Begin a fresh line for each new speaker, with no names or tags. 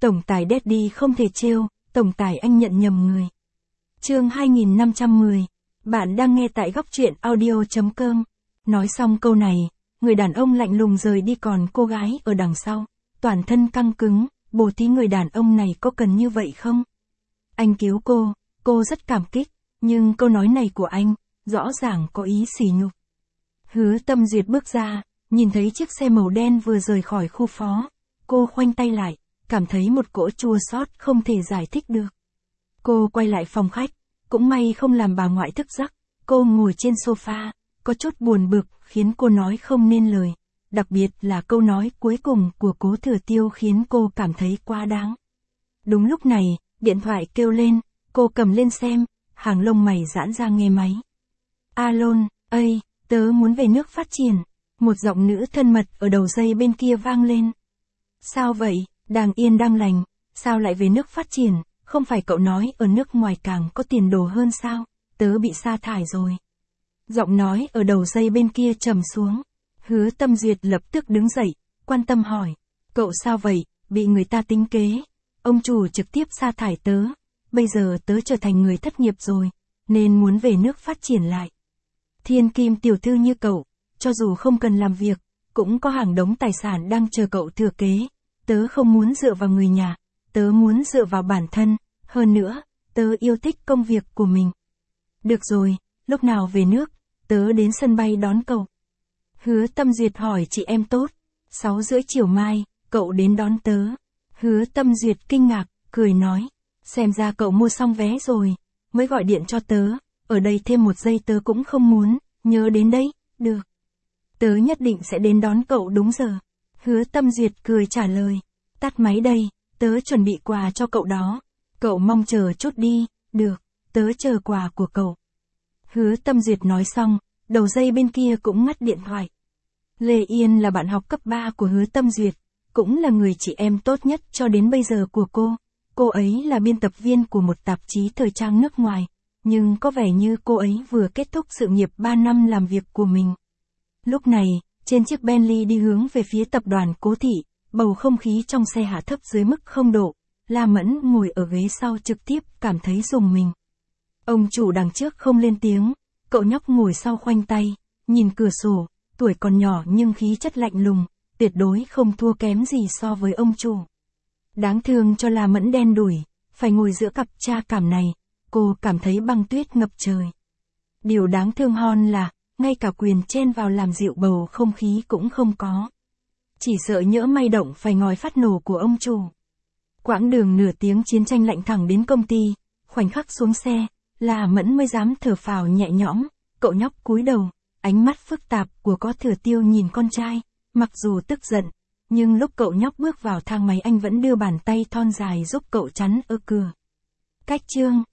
Tổng tài Daddy không thể trêu, tổng tài anh nhận nhầm người. Chương 2510. Bạn đang nghe tại góc truyện audio.com. Nói xong câu này, người đàn ông lạnh lùng rời đi, còn cô gái ở đằng sau, toàn thân căng cứng, bồ tí người đàn ông này có cần như vậy không? Anh cứu cô rất cảm kích, nhưng câu nói này của anh, rõ ràng có ý sỉ nhục. Hứa Tâm Duyệt bước ra, nhìn thấy chiếc xe màu đen vừa rời khỏi khu phó, cô khoanh tay lại, cảm thấy một cỗ chua xót không thể giải thích được. Cô quay lại phòng khách, cũng may không làm bà ngoại thức giấc, cô ngồi trên sofa, có chút buồn bực khiến cô nói không nên lời, đặc biệt là câu nói cuối cùng của Cố Thừa Tiêu khiến cô cảm thấy quá đáng. Đúng lúc này, điện thoại kêu lên, cô cầm lên xem, hàng lông mày giãn ra nghe máy. Alon, ây, tớ muốn về nước phát triển, một giọng nữ thân mật ở đầu dây bên kia vang lên. Sao vậy, đang yên đang lành, sao lại về nước phát triển, không phải cậu nói ở nước ngoài càng có tiền đồ hơn sao, tớ bị sa thải rồi. Giọng nói ở đầu dây bên kia trầm xuống, Hứa Tâm Duyệt lập tức đứng dậy, quan tâm hỏi, cậu sao vậy, bị người ta tính kế, ông chủ trực tiếp sa thải tớ, bây giờ tớ trở thành người thất nghiệp rồi, nên muốn về nước phát triển lại. Thiên kim tiểu thư như cậu, cho dù không cần làm việc, cũng có hàng đống tài sản đang chờ cậu thừa kế, tớ không muốn dựa vào người nhà, tớ muốn dựa vào bản thân, hơn nữa, tớ yêu thích công việc của mình. Được rồi, lúc nào về nước, tớ đến sân bay đón cậu. Hứa Tâm Duyệt hỏi chị em tốt, 6:30 chiều mai, cậu đến đón tớ. Hứa Tâm Duyệt kinh ngạc, cười nói, xem ra cậu mua xong vé rồi, mới gọi điện cho tớ, ở đây thêm một giây tớ cũng không muốn, nhớ đến đấy, được. Tớ nhất định sẽ đến đón cậu đúng giờ. Hứa Tâm Duyệt cười trả lời, tắt máy đây, tớ chuẩn bị quà cho cậu đó, cậu mong chờ chút đi, được, tớ chờ quà của cậu. Hứa Tâm Duyệt nói xong, đầu dây bên kia cũng ngắt điện thoại. Lê Yên là bạn học cấp 3 của Hứa Tâm Duyệt, cũng là người chị em tốt nhất cho đến bây giờ của cô ấy là biên tập viên của một tạp chí thời trang nước ngoài, nhưng có vẻ như cô ấy vừa kết thúc sự nghiệp 3 năm làm việc của mình. Lúc này, trên chiếc Bentley đi hướng về phía tập đoàn Cố Thị, bầu không khí trong xe hạ thấp dưới mức 0 độ, La Mẫn ngồi ở ghế sau trực tiếp cảm thấy rùng mình. Ông chủ đằng trước không lên tiếng, cậu nhóc ngồi sau khoanh tay, nhìn cửa sổ, tuổi còn nhỏ nhưng khí chất lạnh lùng, tuyệt đối không thua kém gì so với ông chủ. Đáng thương cho La Mẫn đen đủi, phải ngồi giữa cặp cha cảm này, cô cảm thấy băng tuyết ngập trời. Điều đáng thương hơn là, ngay cả quyền chen vào làm dịu bầu không khí cũng không có. Chỉ sợ nhỡ may động phải ngòi phát nổ của ông chủ. Quãng đường nửa tiếng chiến tranh lạnh thẳng đến công ty, khoảnh khắc xuống xe, La Mẫn mới dám thở phào nhẹ nhõm, cậu nhóc cúi đầu, ánh mắt phức tạp của Có Thừa Tiêu nhìn con trai, mặc dù tức giận, nhưng lúc cậu nhóc bước vào thang máy anh vẫn đưa bàn tay thon dài giúp cậu chắn ở cửa. Cách chương